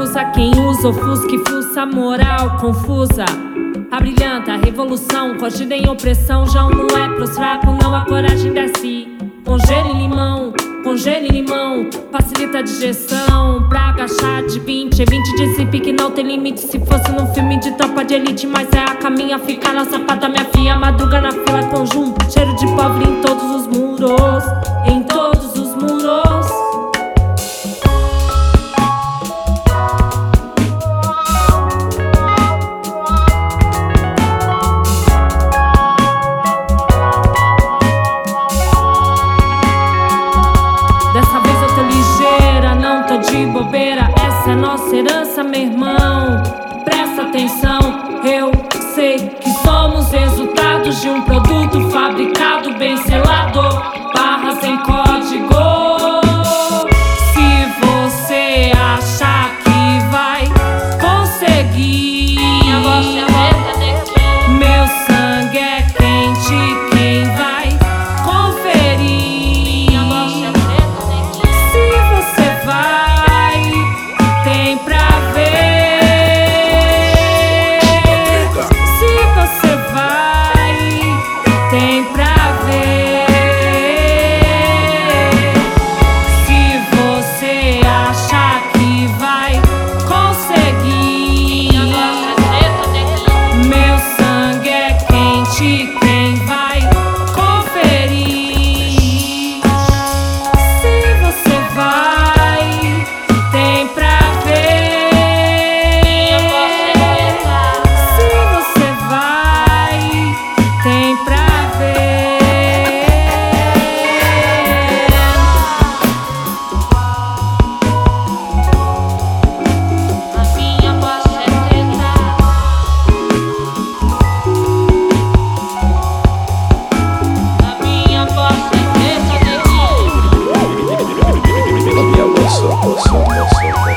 confusa. Quem usa ofusca e fuça, moral confusa. Abrilhanta a revolução, cogida em opressão. Já não é pros fracos, não a coragem desce. Com gelo e limão, facilita a digestão. Pra agachar de 20, evite de zip que não tem limite. Se fosse num filme de tropa de elite, mas é a caminha, fica na sapada, minha filha. Madruga na fila, conjunto, cheiro de pobre em todos os muros. Em todos os muros. Dessa vez eu tô ligeira, não tô de bobeira. Essa é nossa herança, meu irmão. Presta atenção, eu sei que somos resultados de um produto fabricado, bem selado, barras em código. Se você achar que vai conseguir, meu sangue é quente, quem vai conferir? Tem pra ver. Se você vai, tem pra ver. Se você achar que vai conseguir, meu sangue é quente, quem vai conferir? Se você vai, tem pra Posso.